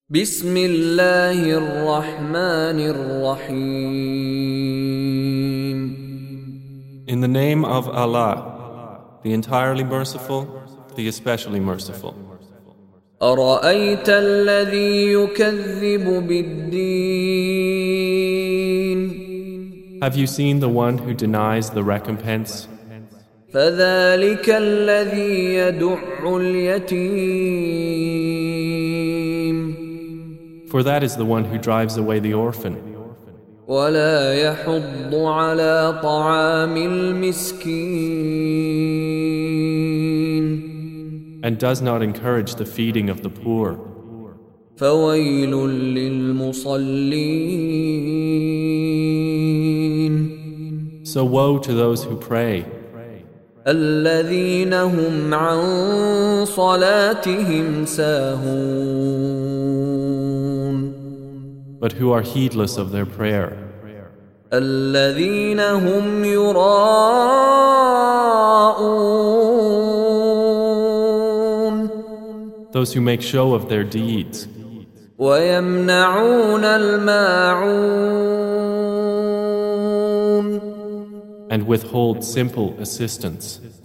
بسم الله الرحمن الرحيم. In the name of Allah, the entirely merciful, the especially merciful. أرأيت الذي يكذب بالدين Have you seen the one who denies the recompense? فذلك الذي يدع اليتيم For that is the one who drives away the orphan, ولا يحض على طعام المسكين and does not encourage the feeding of the poor. فويل للمصلين So woe to those who pray, الذين هم عن صلاتهم ساهون but who are heedless of their prayer, الذين هم يراءون those who make show of their deeds, ويمنعون الماعون and withhold simple assistance.